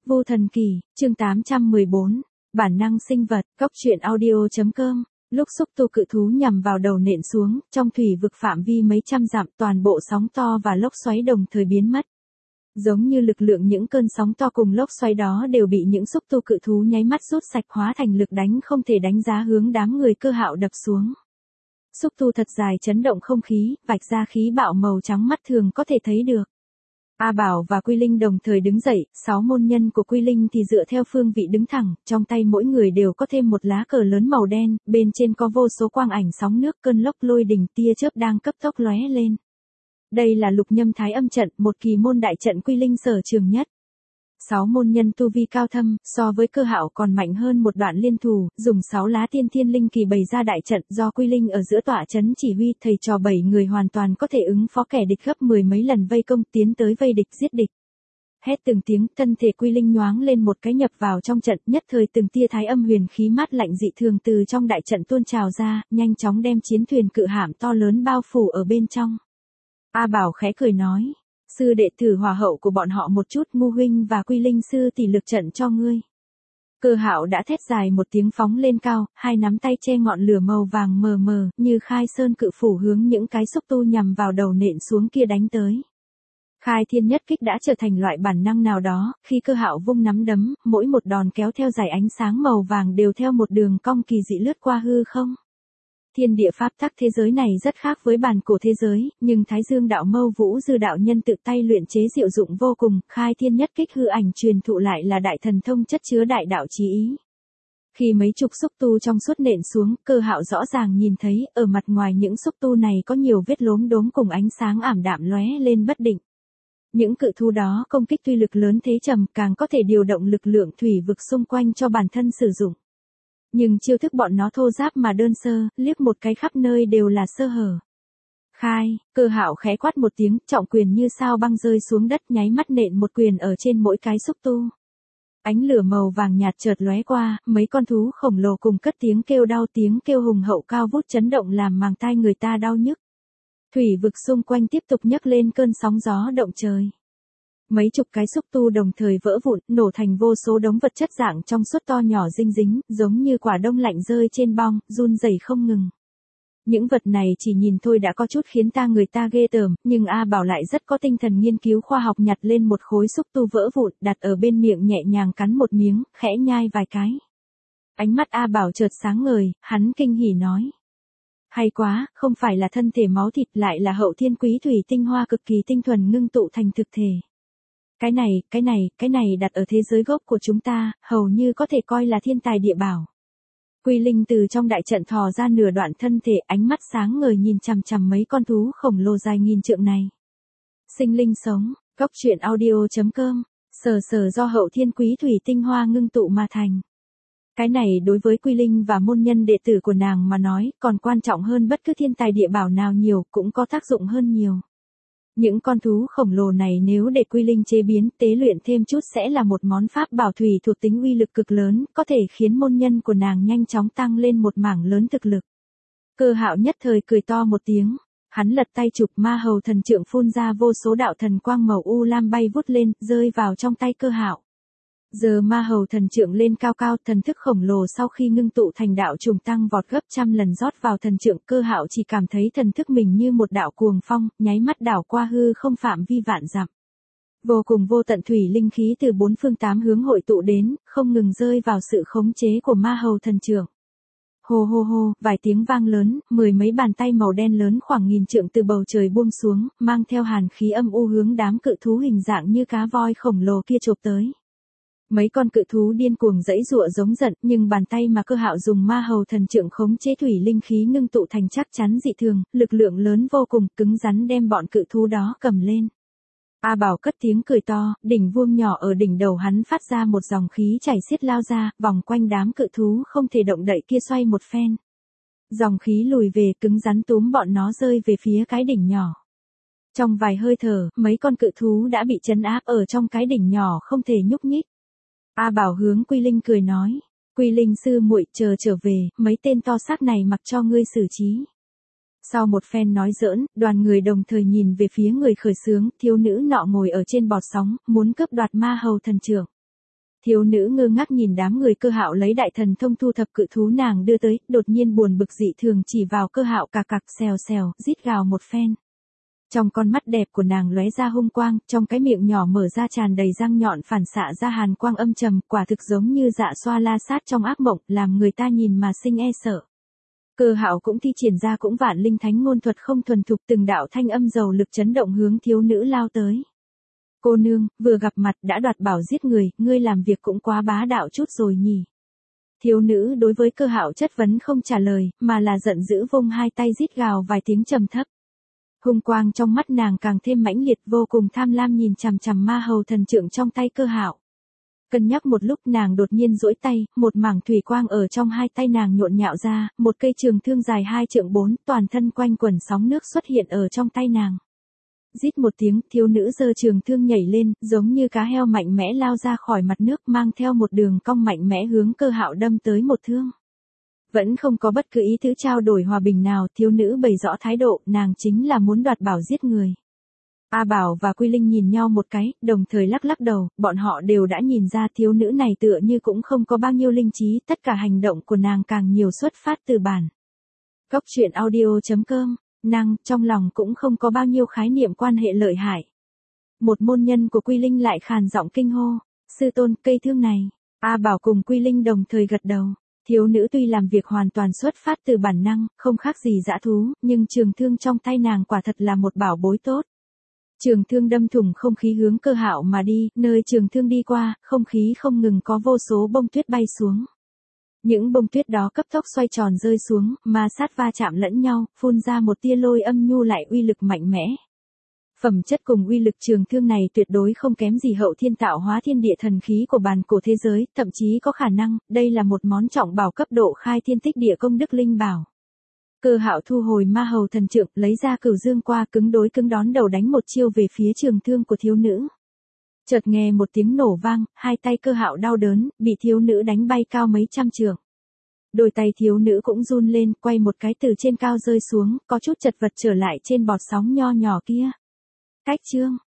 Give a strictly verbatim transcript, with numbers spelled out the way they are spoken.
Vô Thần Kỳ, chương tám trăm mười bốn, bản năng sinh vật, góc truyện audio.com. Lúc xúc tu cự thú nhằm vào đầu nện xuống, trong thủy vực phạm vi mấy trăm dặm, toàn bộ sóng to và lốc xoáy đồng thời biến mất. Giống như lực lượng những cơn sóng to cùng lốc xoáy đó đều bị những xúc tu cự thú nháy mắt rút sạch, hóa thành lực đánh không thể đánh giá hướng đám người Cơ Hạo đập xuống. Xúc tu thật dài chấn động không khí, vạch ra khí bạo màu trắng mắt thường có thể thấy được. A Bảo và Quy Linh đồng thời đứng dậy, sáu môn nhân của Quy Linh thì dựa theo phương vị đứng thẳng, trong tay mỗi người đều có thêm một lá cờ lớn màu đen, bên trên có vô số quang ảnh sóng nước, cơn lốc, lôi đình, tia chớp đang cấp tốc lóe lên. Đây là Lục Nhâm Thái Âm trận, một kỳ môn đại trận Quy Linh sở trường nhất. Sáu môn nhân tu vi cao thâm, so với Cơ Hạo còn mạnh hơn một đoạn liên thủ, dùng sáu lá tiên thiên linh kỳ bày ra đại trận, do Quy Linh ở giữa tọa chấn chỉ huy, thầy trò bảy người hoàn toàn có thể ứng phó kẻ địch gấp mười mấy lần vây công, tiến tới vây địch giết địch. Hét từng tiếng, thân thể Quy Linh nhoáng lên một cái nhập vào trong trận, nhất thời từng tia thái âm huyền khí mát lạnh dị thường từ trong đại trận tuôn trào ra, nhanh chóng đem chiến thuyền cự hạm to lớn bao phủ ở bên trong. A Bảo khẽ cười nói: "Sư đệ thử hòa hậu của bọn họ một chút, Ngu huynh và Quy Linh sư tỷ lực trận cho ngươi." Cơ Hạo đã thét dài một tiếng phóng lên cao, hai nắm tay che ngọn lửa màu vàng mờ mờ, như khai sơn cự phủ hướng những cái xúc tu nhằm vào đầu nện xuống kia đánh tới. Khai thiên nhất kích đã trở thành loại bản năng nào đó, khi Cơ Hạo vung nắm đấm, mỗi một đòn kéo theo dải ánh sáng màu vàng đều theo một đường cong kỳ dị lướt qua hư không. Thiên địa pháp tắc thế giới này rất khác với bản cổ thế giới, nhưng Thái Dương đạo mâu Vũ Dư đạo nhân tự tay luyện chế diệu dụng vô cùng, khai thiên nhất kích hư ảnh truyền thụ lại là đại thần thông chất chứa đại đạo chí ý. Khi mấy chục xúc tu trong suốt nện xuống, Cơ Hạo rõ ràng nhìn thấy, ở mặt ngoài những xúc tu này có nhiều vết lốm đốm cùng ánh sáng ảm đạm lóe lên bất định. Những cự thú đó công kích tuy lực lớn thế trầm, càng có thể điều động lực lượng thủy vực xung quanh cho bản thân sử dụng. Nhưng chiêu thức bọn nó thô ráp mà đơn sơ, liếc một cái khắp nơi đều là sơ hở. Khai, Cơ Hạo khẽ quát một tiếng, trọng quyền như sao băng rơi xuống đất, nháy mắt nện một quyền ở trên mỗi cái xúc tu. Ánh lửa màu vàng nhạt chợt lóe qua, mấy con thú khổng lồ cùng cất tiếng kêu đau, tiếng kêu hùng hậu cao vút chấn động làm màng tai người ta đau nhức. Thủy vực xung quanh tiếp tục nhấc lên cơn sóng gió động trời. Mấy chục cái xúc tu đồng thời vỡ vụn, nổ thành vô số đống vật chất dạng trong suốt to nhỏ dinh dính, giống như quả đông lạnh rơi trên bong, run rẩy không ngừng. Những vật này chỉ nhìn thôi đã có chút khiến ta người ta ghê tởm, nhưng A Bảo lại rất có tinh thần nghiên cứu khoa học, nhặt lên một khối xúc tu vỡ vụn, đặt ở bên miệng nhẹ nhàng cắn một miếng, khẽ nhai vài cái. Ánh mắt A Bảo chợt sáng ngời, hắn kinh hỉ nói: "Hay quá, không phải là thân thể máu thịt, lại là hậu thiên quý thủy tinh hoa cực kỳ tinh thuần ngưng tụ thành thực thể. Cái này, cái này, cái này đặt ở thế giới gốc của chúng ta, hầu như có thể coi là thiên tài địa bảo." Quy Linh từ trong đại trận thò ra nửa đoạn thân thể, ánh mắt sáng ngời nhìn chằm chằm mấy con thú khổng lồ dài nghìn trượng này. Sinh linh sống, góc truyện audio.com, sờ sờ do hậu thiên quý thủy tinh hoa ngưng tụ mà thành. Cái này đối với Quy Linh và môn nhân đệ tử của nàng mà nói, còn quan trọng hơn bất cứ thiên tài địa bảo nào nhiều, cũng có tác dụng hơn nhiều. Những con thú khổng lồ này nếu để Quy Linh chế biến, tế luyện thêm chút sẽ là một món pháp bảo thủy thuộc tính uy lực cực lớn, có thể khiến môn nhân của nàng nhanh chóng tăng lên một mảng lớn thực lực. Cơ Hạo nhất thời cười to một tiếng, hắn lật tay chụp ma hầu thần trượng, phun ra vô số đạo thần quang màu u lam bay vút lên, rơi vào trong tay Cơ Hạo. Giờ ma hầu thần trượng lên cao cao, thần thức khổng lồ sau khi ngưng tụ thành đạo trùng tăng vọt gấp trăm lần rót vào thần trượng. Cơ Hạo chỉ cảm thấy thần thức mình như một đạo cuồng phong, nháy mắt đảo qua hư không phạm vi vạn dặm. Vô cùng vô tận thủy linh khí từ bốn phương tám hướng hội tụ đến, không ngừng rơi vào sự khống chế của ma hầu thần trượng. Hô hô hô, vài tiếng vang lớn, mười mấy bàn tay màu đen lớn khoảng nghìn trượng từ bầu trời buông xuống, mang theo hàn khí âm u hướng đám cự thú hình dạng như cá voi khổng lồ kia chộp tới. Mấy con cự thú điên cuồng giãy giụa giống giận, nhưng bàn tay mà Cơ Hạo dùng ma hầu thần trượng khống chế thủy linh khí ngưng tụ thành chắc chắn dị thường, lực lượng lớn vô cùng, cứng rắn đem bọn cự thú đó cầm lên. A Bảo cất tiếng cười to, đỉnh vuông nhỏ ở đỉnh đầu hắn phát ra một dòng khí chảy xiết lao ra, vòng quanh đám cự thú không thể động đậy kia xoay một phen. Dòng khí lùi về, cứng rắn túm bọn nó rơi về phía cái đỉnh nhỏ. Trong vài hơi thở, mấy con cự thú đã bị trấn áp ở trong cái đỉnh nhỏ không thể nhúc nhích. A Bảo hướng Quy Linh cười nói: "Quy Linh sư muội, chờ trở về, mấy tên to xác này mặc cho ngươi xử trí." Sau một phen nói giỡn, đoàn người đồng thời nhìn về phía người khởi xướng, thiếu nữ nọ ngồi ở trên bọt sóng, muốn cướp đoạt ma hầu thần trượng. Thiếu nữ ngơ ngác nhìn đám người Cơ Hạo lấy đại thần thông thu thập cự thú nàng đưa tới, đột nhiên buồn bực dị thường chỉ vào Cơ Hạo cà cặc xèo xèo, rít gào một phen. Trong con mắt đẹp của nàng lóe ra hung quang, trong cái miệng nhỏ mở ra tràn đầy răng nhọn phản xạ ra hàn quang âm trầm, quả thực giống như dạ xoa la sát trong ác mộng, làm người ta nhìn mà sinh e sợ. Cơ Hạo cũng thi triển ra cũng vạn linh thánh ngôn thuật không thuần thục, từng đạo thanh âm dầu lực chấn động hướng thiếu nữ lao tới. Cô nương, vừa gặp mặt đã đoạt bảo giết người, ngươi làm việc cũng quá bá đạo chút rồi nhỉ. Thiếu nữ đối với Cơ Hạo chất vấn không trả lời, mà là giận dữ vung hai tay rít gào vài tiếng trầm thấp. Hung quang trong mắt nàng càng thêm mãnh liệt, vô cùng tham lam nhìn chằm chằm ma hầu thần trượng trong tay Cơ Hạo. Cân nhắc một lúc nàng đột nhiên duỗi tay, một mảng thủy quang ở trong hai tay nàng nhộn nhạo ra, một cây trường thương dài hai trượng bốn, toàn thân quanh quẩn sóng nước xuất hiện ở trong tay nàng. Rít một tiếng, thiếu nữ giơ trường thương nhảy lên, giống như cá heo mạnh mẽ lao ra khỏi mặt nước, mang theo một đường cong mạnh mẽ hướng Cơ Hạo đâm tới một thương. Vẫn không có bất cứ ý tứ trao đổi hòa bình nào, thiếu nữ bày rõ thái độ, nàng chính là muốn đoạt bảo giết người. A Bảo và Quy Linh nhìn nhau một cái, đồng thời lắc lắc đầu, bọn họ đều đã nhìn ra thiếu nữ này tựa như cũng không có bao nhiêu linh trí, tất cả hành động của nàng càng nhiều xuất phát từ bản. Cốc truyện audio chấm com, nàng, trong lòng cũng không có bao nhiêu khái niệm quan hệ lợi hại. Một môn nhân của Quy Linh lại khàn giọng kinh hô, sư tôn, cây thương này. A Bảo cùng Quy Linh đồng thời gật đầu. Thiếu nữ tuy làm việc hoàn toàn xuất phát từ bản năng, không khác gì dã thú, nhưng trường thương trong tay nàng quả thật là một bảo bối tốt. Trường thương đâm thủng không khí hướng Cơ Hạo mà đi, nơi trường thương đi qua, không khí không ngừng có vô số bông tuyết bay xuống. Những bông tuyết đó cấp tốc xoay tròn rơi xuống, ma sát va chạm lẫn nhau, phun ra một tia lôi âm nhu lại uy lực mạnh mẽ. Phẩm chất cùng uy lực trường thương này tuyệt đối không kém gì hậu thiên tạo hóa thiên địa thần khí của bàn cổ thế giới, thậm chí có khả năng, đây là một món trọng bảo cấp độ khai thiên tích địa công đức linh bảo. Cơ Hạo thu hồi ma hầu thần trượng, lấy ra cửu dương qua cứng đối cứng đón đầu đánh một chiêu về phía trường thương của thiếu nữ. Chợt nghe một tiếng nổ vang, hai tay Cơ Hạo đau đớn, bị thiếu nữ đánh bay cao mấy trăm trượng. Đôi tay thiếu nữ cũng run lên, quay một cái từ trên cao rơi xuống, có chút chật vật trở lại trên bọt sóng nho nhỏ kia. Cách chương